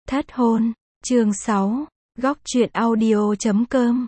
Thất hôn, chương 6, góc truyện audio.com.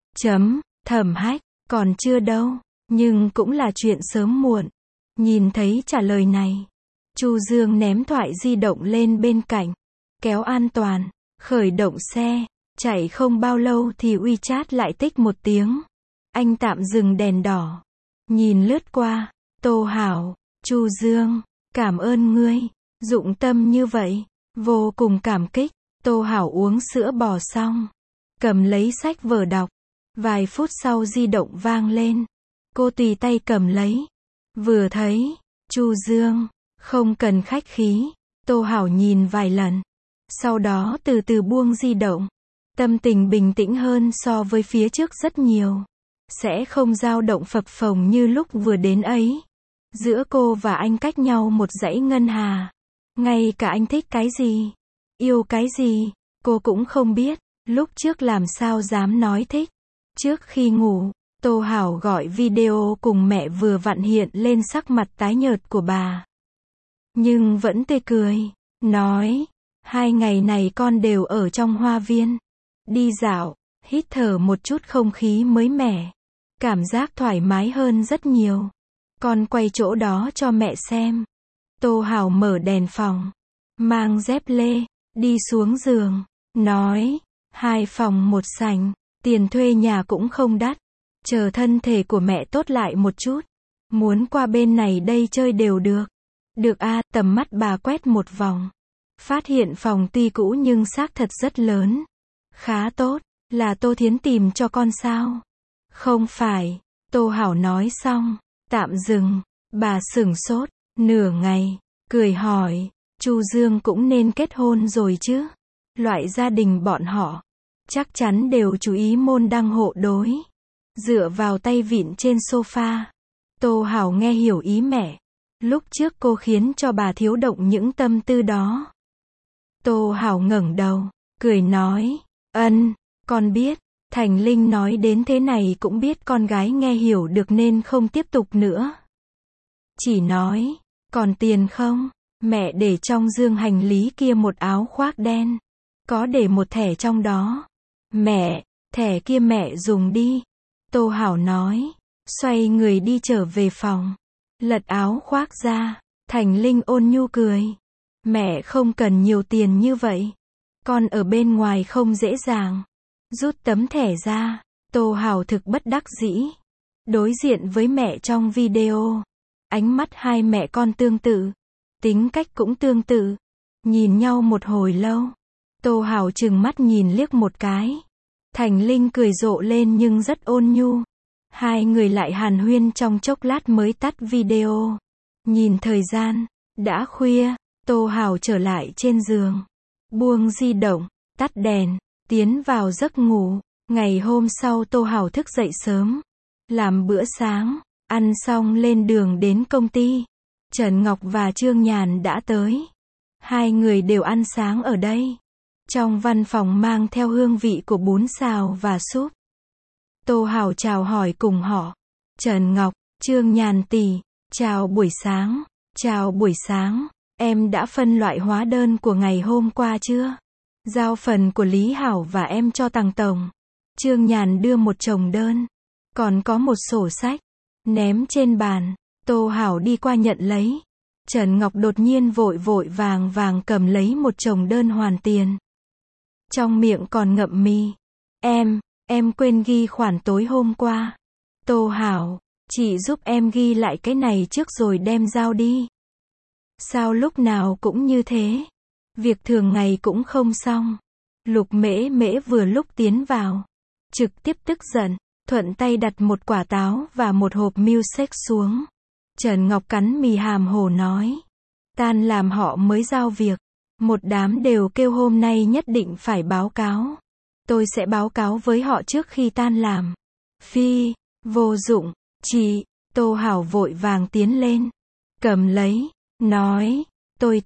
Thẩm Hách, còn chưa đâu, nhưng cũng là chuyện sớm muộn. Nhìn thấy trả lời này, Chu Dương ném thoại di động lên bên cạnh, kéo an toàn, khởi động xe, chạy không bao lâu thì WeChat lại tích một tiếng. Anh tạm dừng đèn đỏ, nhìn lướt qua, Tô Hảo, Chu Dương, cảm ơn ngươi, dụng tâm như vậy, vô cùng cảm kích. Tô Hảo uống sữa bò xong, cầm lấy sách vở đọc. Vài phút sau di động vang lên, cô tùy tay cầm lấy. Vừa thấy, Chu Dương, không cần khách khí. Tô Hảo nhìn vài lần, sau đó từ từ buông di động. Tâm tình bình tĩnh hơn so với phía trước rất nhiều. Sẽ không dao động phập phồng như lúc vừa đến ấy. Giữa cô và anh cách nhau một dãy ngân hà. Ngay cả anh thích cái gì, yêu cái gì, cô cũng không biết. Lúc trước làm sao dám nói thích. Trước khi ngủ, Tô Hảo gọi video cùng mẹ vừa vặn hiện lên sắc mặt tái nhợt của bà. Nhưng vẫn tươi cười, nói, 2 ngày này con đều ở trong hoa viên. Đi dạo, hít thở một chút không khí mới mẻ. Cảm giác thoải mái hơn rất nhiều. Con quay chỗ đó cho mẹ xem. Tô Hảo mở đèn phòng, mang dép lê, đi xuống giường, nói, 2 phòng 1 sảnh, tiền thuê nhà cũng không đắt. Chờ thân thể của mẹ tốt lại một chút, muốn qua bên này đây chơi đều được. Được a, tầm mắt bà quét một vòng. Phát hiện phòng tuy cũ nhưng xác thật rất lớn. Khá tốt, là Tô Thiến tìm cho con sao? Không phải, Tô Hảo nói xong, tạm dừng, bà sửng sốt, nửa ngày, cười hỏi, Chu Dương cũng nên kết hôn rồi chứ? Loại gia đình bọn họ, chắc chắn đều chú ý môn đăng hộ đối. Dựa vào tay vịn trên sofa, Tô Hảo nghe hiểu ý mẹ. Lúc trước cô khiến cho bà thiếu động những tâm tư đó. Tô Hảo ngẩng đầu, cười nói, con biết. Thành Linh nói đến thế này cũng biết con gái nghe hiểu được nên không tiếp tục nữa. Chỉ nói, còn tiền không? Mẹ để trong dương hành lý kia một áo khoác đen. Có để một thẻ trong đó. Mẹ, thẻ kia mẹ dùng đi. Tô Hảo nói, xoay người đi trở về phòng. Lật áo khoác ra, Thành Linh ôn nhu cười. Mẹ không cần nhiều tiền như vậy. Con ở bên ngoài không dễ dàng. Rút tấm thẻ ra, Tô Hảo thực bất đắc dĩ. Đối diện với mẹ trong video, ánh mắt hai mẹ con tương tự, tính cách cũng tương tự. Nhìn nhau một hồi lâu, Tô Hảo trừng mắt nhìn liếc một cái. Thành Linh cười rộ lên nhưng rất ôn nhu. Hai người lại hàn huyên trong chốc lát mới tắt video. Nhìn thời gian, đã khuya, Tô Hảo trở lại trên giường. Buông di động, tắt đèn, tiến vào giấc ngủ. Ngày hôm sau Tô Hảo thức dậy sớm, làm bữa sáng, ăn xong lên đường đến công ty. Trần Ngọc và Trương Nhàn đã tới. Hai người đều ăn sáng ở đây. Trong văn phòng mang theo hương vị của bún xào và súp. Tô Hảo chào hỏi cùng họ. Trần Ngọc, Trương Nhàn tỷ, chào buổi sáng. Chào buổi sáng, em đã phân loại hóa đơn của ngày hôm qua chưa? Giao phần của Lý Hảo và em cho Tằng Tổng. Trương Nhàn đưa một chồng đơn. Còn có một sổ sách. Ném trên bàn. Tô Hảo đi qua nhận lấy. Trần Ngọc đột nhiên vội vội vàng cầm lấy một chồng đơn hoàn tiền. Trong miệng còn ngậm mì. Em quên ghi khoản tối hôm qua. Tô Hảo, chị giúp em ghi lại cái này trước rồi đem giao đi. Sao lúc nào cũng như thế? Việc thường ngày cũng không xong. Lục Mễ Mễ vừa lúc tiến vào, trực tiếp tức giận, thuận tay đặt một quả táo và một hộp milkshake xuống. Trần Ngọc cắn mì hàm hồ nói, tan làm họ mới giao việc. Một đám đều kêu hôm nay nhất định phải báo cáo. Tôi sẽ báo cáo với họ trước khi tan làm. Phi, vô dụng, chị. Tô Hảo vội vàng tiến lên, cầm lấy, nói, tôi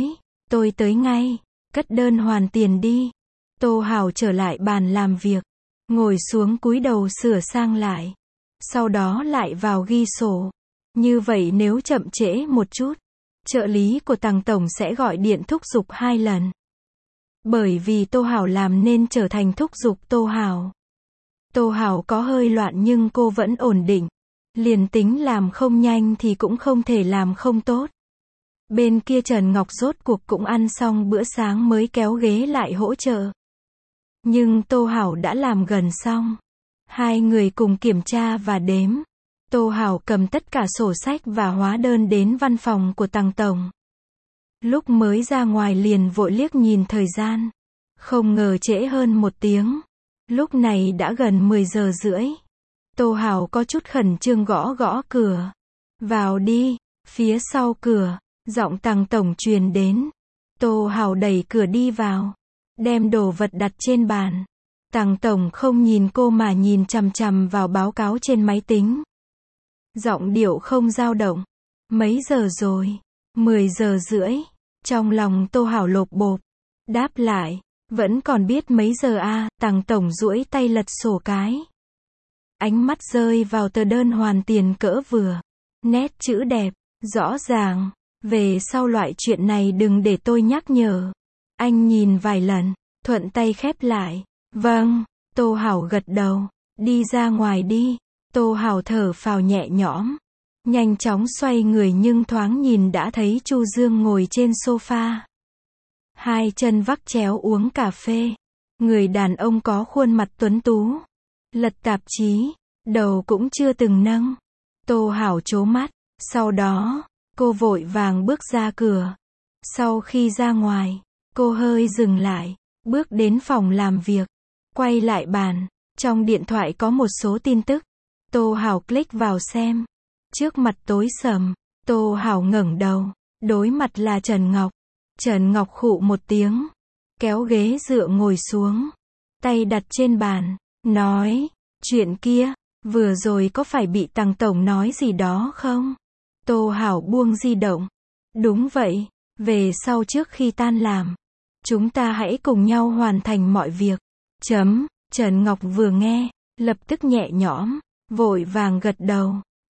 tới ngay, cất đơn hoàn tiền đi. Tô Hảo trở lại bàn làm việc, ngồi xuống cúi đầu sửa sang lại. Sau đó lại vào ghi sổ. Như vậy nếu chậm trễ một chút, trợ lý của Tằng Tổng sẽ gọi điện thúc giục 2 lần. Bởi vì Tô Hảo làm nên trở thành thúc giục Tô Hảo. Tô Hảo có hơi loạn nhưng cô vẫn ổn định. Liền tính làm không nhanh thì cũng không thể làm không tốt. Bên kia Trần Ngọc rốt cuộc cũng ăn xong bữa sáng mới kéo ghế lại hỗ trợ. Nhưng Tô Hảo đã làm gần xong. Hai người cùng kiểm tra và đếm. Tô Hảo cầm tất cả sổ sách và hóa đơn đến văn phòng của Tằng Tổng. Lúc mới ra ngoài liền vội liếc nhìn thời gian. Không ngờ trễ hơn 1 tiếng. Lúc này đã gần 10 giờ rưỡi. Tô Hảo có chút khẩn trương gõ gõ cửa. Vào đi. Phía sau cửa, giọng Tằng Tổng truyền đến. Tô Hảo đẩy cửa đi vào. Đem đồ vật đặt trên bàn. Tằng Tổng không nhìn cô mà nhìn chằm chằm vào báo cáo trên máy tính. Giọng điệu không dao động. Mấy giờ rồi? 10 giờ rưỡi. Trong lòng Tô Hảo lộp bộp. Đáp lại. Vẫn còn biết mấy giờ à? Tằng Tổng duỗi tay lật sổ cái. Ánh mắt rơi vào tờ đơn hoàn tiền cỡ vừa. Nét chữ đẹp, rõ ràng. Về sau loại chuyện này đừng để tôi nhắc nhở. Anh nhìn vài lần, thuận tay khép lại. Vâng, Tô Hảo gật đầu. Đi ra ngoài đi. Tô Hảo thở phào nhẹ nhõm. Nhanh chóng xoay người nhưng thoáng nhìn đã thấy Chu Dương ngồi trên sofa. Hai chân vắt chéo uống cà phê. Người đàn ông có khuôn mặt tuấn tú. Lật tạp chí, đầu cũng chưa từng nâng. Tô Hảo trố mắt. Sau đó, cô vội vàng bước ra cửa. Sau khi ra ngoài, cô hơi dừng lại, bước đến phòng làm việc. Quay lại bàn. Trong điện thoại có một số tin tức. Tô Hảo click vào xem. Trước mặt tối sầm, Tô Hảo ngẩng đầu. Đối mặt là Trần Ngọc. Trần Ngọc khụ một tiếng. Kéo ghế dựa ngồi xuống. Tay đặt trên bàn. Nói. Chuyện kia, vừa rồi có phải bị Tằng Tổng nói gì đó không? Tô Hảo buông di động. Đúng vậy. Về sau trước khi tan làm. Chúng ta hãy cùng nhau hoàn thành mọi việc. Trần Ngọc vừa nghe. Lập tức nhẹ nhõm. Vội vàng gật đầu.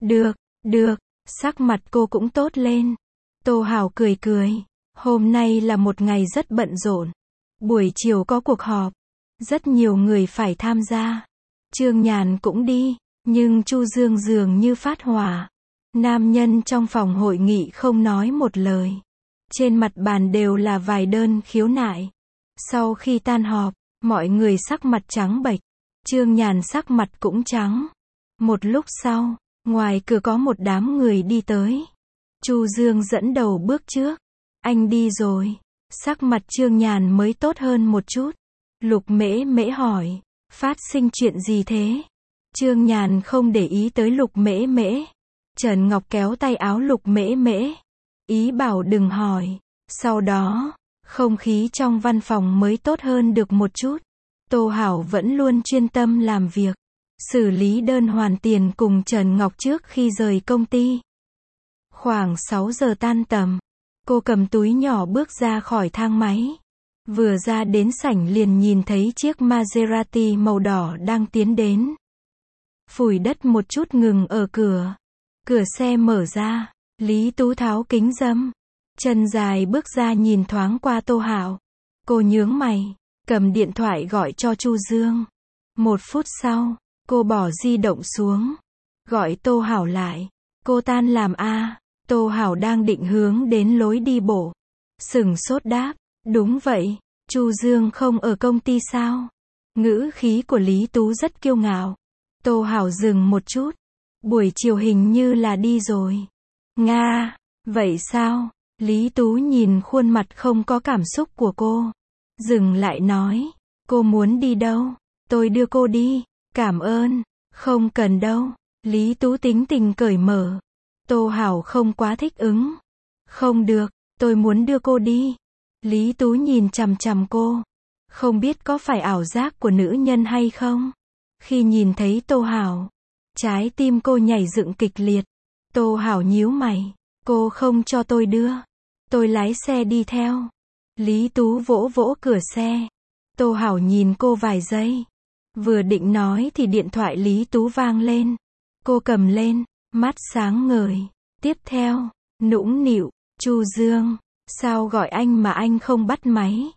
Được. Sắc mặt cô cũng tốt lên. Tô Hảo cười cười. Hôm nay là một ngày rất bận rộn. Buổi chiều có cuộc họp. Rất nhiều người phải tham gia. Trương Nhàn cũng đi. Nhưng Chu Dương dường như phát hỏa. Nam nhân trong phòng hội nghị không nói một lời. Trên mặt bàn đều là vài đơn khiếu nại. Sau khi tan họp, mọi người sắc mặt trắng bệch. Trương Nhàn sắc mặt cũng trắng. Một lúc sau, ngoài cửa có một đám người đi tới. Chu Dương dẫn đầu bước trước. Anh đi rồi. Sắc mặt Trương Nhàn mới tốt hơn một chút. Lục Mễ Mễ hỏi. Phát sinh chuyện gì thế? Trương Nhàn không để ý tới Lục Mễ Mễ. Trần Ngọc kéo tay áo Lục Mễ Mễ. Ý bảo đừng hỏi. Sau đó, không khí trong văn phòng mới tốt hơn được một chút. Tô Hảo vẫn luôn chuyên tâm làm việc. Xử lý đơn hoàn tiền cùng Trần Ngọc trước khi rời công ty. Khoảng 6 giờ tan tầm. Cô cầm túi nhỏ bước ra khỏi thang máy. Vừa ra đến sảnh liền nhìn thấy chiếc Maserati màu đỏ đang tiến đến. Phủi đất một chút ngừng ở cửa. Cửa xe mở ra. Lý Tú tháo kính râm. Chân dài bước ra nhìn thoáng qua Tô Hảo. Cô nhướng mày. Cầm điện thoại gọi cho Chu Dương. 1 phút sau, cô bỏ di động xuống. Gọi Tô Hảo lại. Cô tan làm à? Tô Hảo đang định hướng đến lối đi bộ. Sửng sốt đáp. Đúng vậy. Chu Dương không ở công ty sao? Ngữ khí của Lý Tú rất kiêu ngạo. Tô Hảo dừng một chút. Buổi chiều hình như là đi rồi. Nga, vậy sao? Lý Tú nhìn khuôn mặt không có cảm xúc của cô. Dừng lại nói. Cô muốn đi đâu? Tôi đưa cô đi. Cảm ơn. Không cần đâu. Lý Tú tính tình cởi mở. Tô Hảo không quá thích ứng. Không được, tôi muốn đưa cô đi. Lý Tú nhìn chằm chằm cô. Không biết có phải ảo giác của nữ nhân hay không? Khi nhìn thấy Tô Hảo, trái tim cô nhảy dựng kịch liệt. Tô Hảo nhíu mày. Cô không cho tôi đưa. Tôi lái xe đi theo. Lý Tú vỗ vỗ cửa xe. Tô Hảo nhìn cô vài giây. Vừa định nói thì điện thoại Lý Tú vang lên. Cô cầm lên, mắt sáng ngời. Tiếp theo, nũng nịu. Chu Dương, sao gọi anh mà anh không bắt máy?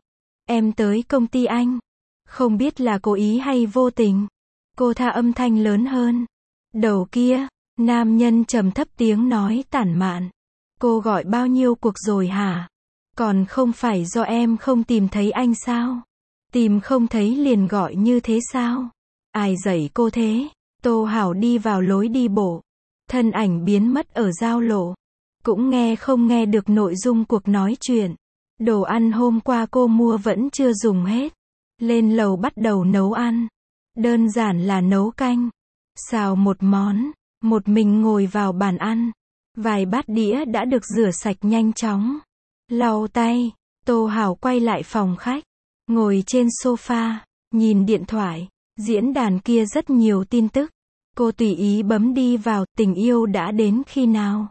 em tới công ty anh. Không biết là cố ý hay vô tình. Cô tha âm thanh lớn hơn. Đầu kia, nam nhân trầm thấp tiếng nói tản mạn. Cô gọi bao nhiêu cuộc rồi hả? Còn không phải do em không tìm thấy anh sao? Tìm không thấy liền gọi như thế sao? Ai dạy cô thế? Tô Hảo đi vào lối đi bộ. Thân ảnh biến mất ở giao lộ. Cũng không nghe được nội dung cuộc nói chuyện. Đồ ăn hôm qua cô mua vẫn chưa dùng hết. Lên lầu bắt đầu nấu ăn. Đơn giản là nấu canh. Xào một món. Một mình ngồi vào bàn ăn. Vài bát đĩa đã được rửa sạch nhanh chóng. Lau tay. Tô Hảo quay lại phòng khách. Ngồi trên sofa. Nhìn điện thoại. Diễn đàn kia rất nhiều tin tức. Cô tùy ý bấm đi vào. Tình yêu đã đến khi nào?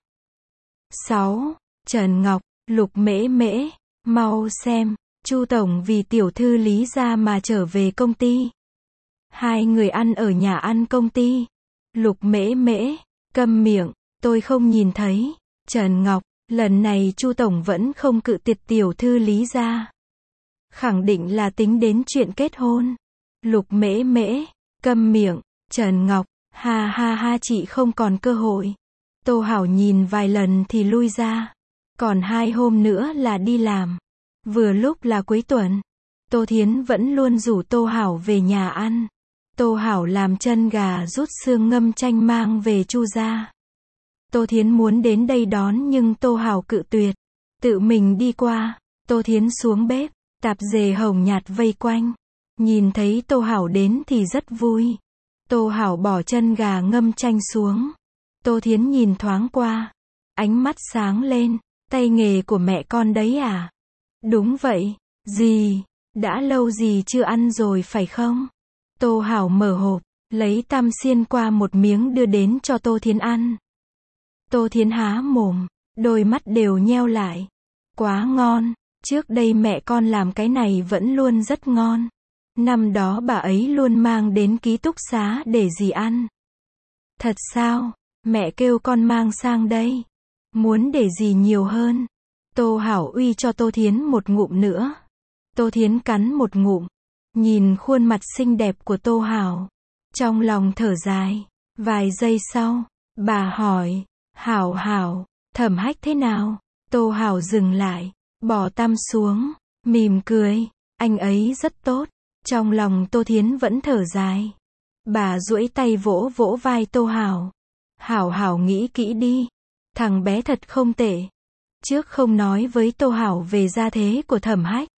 6. Trần Ngọc, Lục Mễ Mễ. Mau xem. Chu tổng vì tiểu thư Lý gia mà trở về công ty. Hai người ăn ở nhà ăn công ty. Lục Mễ Mễ. Câm miệng. Tôi không nhìn thấy. Trần Ngọc. Lần này Chu tổng vẫn không cự tuyệt tiểu thư Lý gia. Khẳng định là tính đến chuyện kết hôn. Lục Mễ Mễ. Câm miệng. Trần Ngọc. Ha ha ha, chị không còn cơ hội. Tô Hảo nhìn vài lần thì lui ra. Còn 2 hôm nữa là đi làm. Vừa lúc là cuối tuần. Tô Thiến vẫn luôn rủ Tô Hảo về nhà ăn. Tô Hảo làm chân gà rút xương ngâm chanh mang về Chu gia. Tô Thiến muốn đến đây đón nhưng Tô Hảo cự tuyệt. Tự mình đi qua. Tô Thiến xuống bếp. Tạp dề hồng nhạt vây quanh. Nhìn thấy Tô Hảo đến thì rất vui. Tô Hảo bỏ chân gà ngâm chanh xuống. Tô Thiến nhìn thoáng qua. Ánh mắt sáng lên. Tay nghề của mẹ con đấy à? Đúng vậy. Gì? Đã lâu gì chưa ăn rồi phải không? Tô Hảo mở hộp. Lấy tăm xiên qua một miếng đưa đến cho Tô Thiến ăn. Tô Thiến há mồm. Đôi mắt đều nheo lại. Quá ngon. Trước đây mẹ con làm cái này vẫn luôn rất ngon. Năm đó bà ấy luôn mang đến ký túc xá để dì ăn. Thật sao? Mẹ kêu con mang sang đây. Muốn để dì nhiều hơn. Tô Hảo uy cho Tô Thiến một ngụm nữa. Tô Thiến cắn một ngụm. Nhìn khuôn mặt xinh đẹp của Tô Hảo. Trong lòng thở dài. Vài giây sau, bà hỏi. Hảo Hảo, Thẩm Hách thế nào? Tô Hảo dừng lại. Bỏ tăm xuống. Mỉm cười. Anh ấy rất tốt. Trong lòng Tô Thiến vẫn thở dài. Bà duỗi tay vỗ vỗ vai Tô Hảo. Hảo Hảo nghĩ kỹ đi. Thằng bé thật không tệ. Trước không nói với Tô Hảo về gia thế của Thẩm Hách.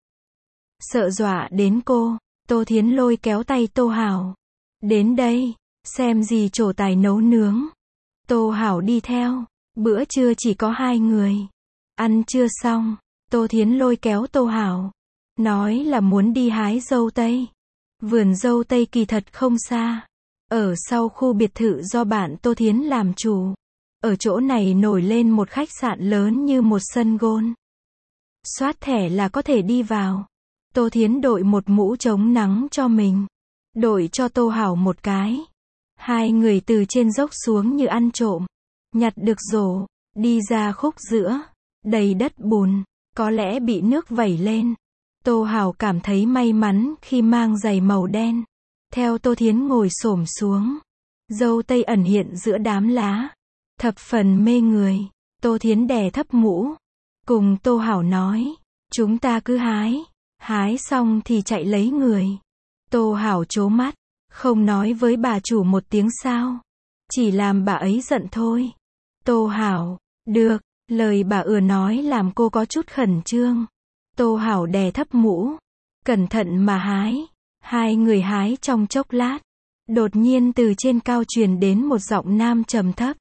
Sợ dọa đến cô. Tô Thiến lôi kéo tay Tô Hảo. Đến đây. Xem gì trổ tài nấu nướng. Tô Hảo đi theo. Bữa trưa chỉ có 2 người. Ăn trưa xong. Tô Thiến lôi kéo Tô Hảo. Nói là muốn đi hái dâu tây. Vườn dâu tây kỳ thật không xa. Ở sau khu biệt thự do bạn Tô Thiến làm chủ. Ở chỗ này nổi lên một khách sạn lớn như một sân golf. Soát thẻ là có thể đi vào. Tô Thiến đội một mũ chống nắng cho mình. Đội cho Tô Hảo một cái. Hai người từ trên dốc xuống như ăn trộm. Nhặt được rổ. Đi ra khúc giữa. Đầy đất bùn. Có lẽ bị nước vẩy lên. Tô Hảo cảm thấy may mắn khi mang giày màu đen. Theo Tô Thiến ngồi xổm xuống. Dâu tây ẩn hiện giữa đám lá. Thập phần mê người. Tô Thiến đè thấp mũ. Cùng Tô Hảo nói. Chúng ta cứ hái. Hái xong thì chạy lấy người. Tô Hảo trố mắt. Không nói với bà chủ một tiếng sao. Chỉ làm bà ấy giận thôi. Tô Hảo. Được. Lời bà nói làm cô có chút khẩn trương. Tô Hảo đè thấp mũ. Cẩn thận mà hái. Hai người hái trong chốc lát. Đột nhiên từ trên cao truyền đến một giọng nam trầm thấp.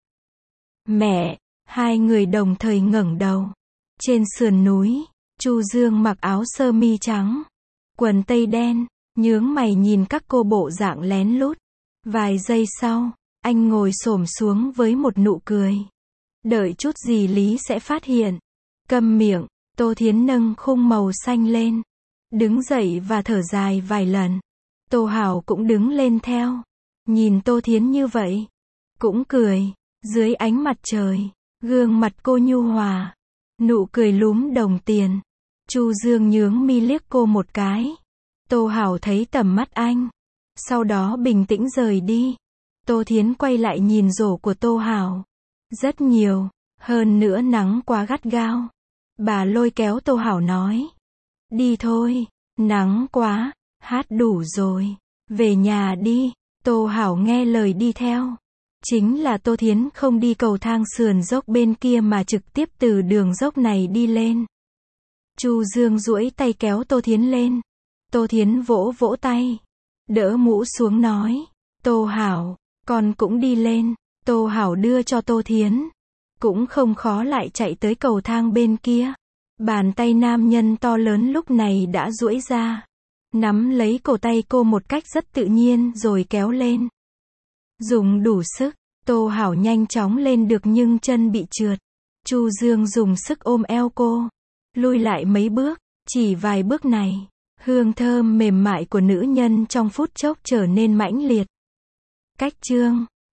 Mẹ. Hai người đồng thời ngẩng đầu. Trên sườn núi. Chu Dương mặc áo sơ mi trắng. Quần tây đen. Nhướng mày nhìn các cô bộ dạng lén lút. Vài giây sau. Anh ngồi xổm xuống với một nụ cười. Đợi chút gì Lý sẽ phát hiện. Câm miệng. Tô Thiến nâng khung màu xanh lên. Đứng dậy và thở dài vài lần. Tô Hảo cũng đứng lên theo. Nhìn Tô Thiến như vậy. Cũng cười. Dưới ánh mặt trời. Gương mặt cô nhu hòa. Nụ cười lúm đồng tiền. Chu Dương nhướng mi liếc cô một cái. Tô Hảo thấy tầm mắt anh, sau đó bình tĩnh rời đi. Tô Thiến quay lại nhìn rổ của Tô Hảo. Rất nhiều, hơn nữa nắng quá gắt gao. Bà lôi kéo Tô Hảo nói. Đi thôi, nắng quá, hát đủ rồi, về nhà đi. Tô Hảo nghe lời đi theo. Chính là Tô Thiến không đi cầu thang sườn dốc bên kia mà trực tiếp từ đường dốc này đi lên. Chu Dương duỗi tay kéo Tô Thiến lên. Tô Thiến vỗ vỗ tay, đỡ mũ xuống nói. Tô Hảo, con cũng đi lên. Tô Hảo đưa cho Tô Thiến. Cũng không khó lại chạy tới cầu thang bên kia. Bàn tay nam nhân to lớn lúc này đã duỗi ra, nắm lấy cổ tay cô một cách rất tự nhiên rồi kéo lên. Dùng đủ sức, Tô Hảo nhanh chóng lên được nhưng chân bị trượt. Chu Dương dùng sức ôm eo cô, lui lại mấy bước, chỉ vài bước này, hương thơm mềm mại của nữ nhân trong phút chốc trở nên mãnh liệt. Cách chương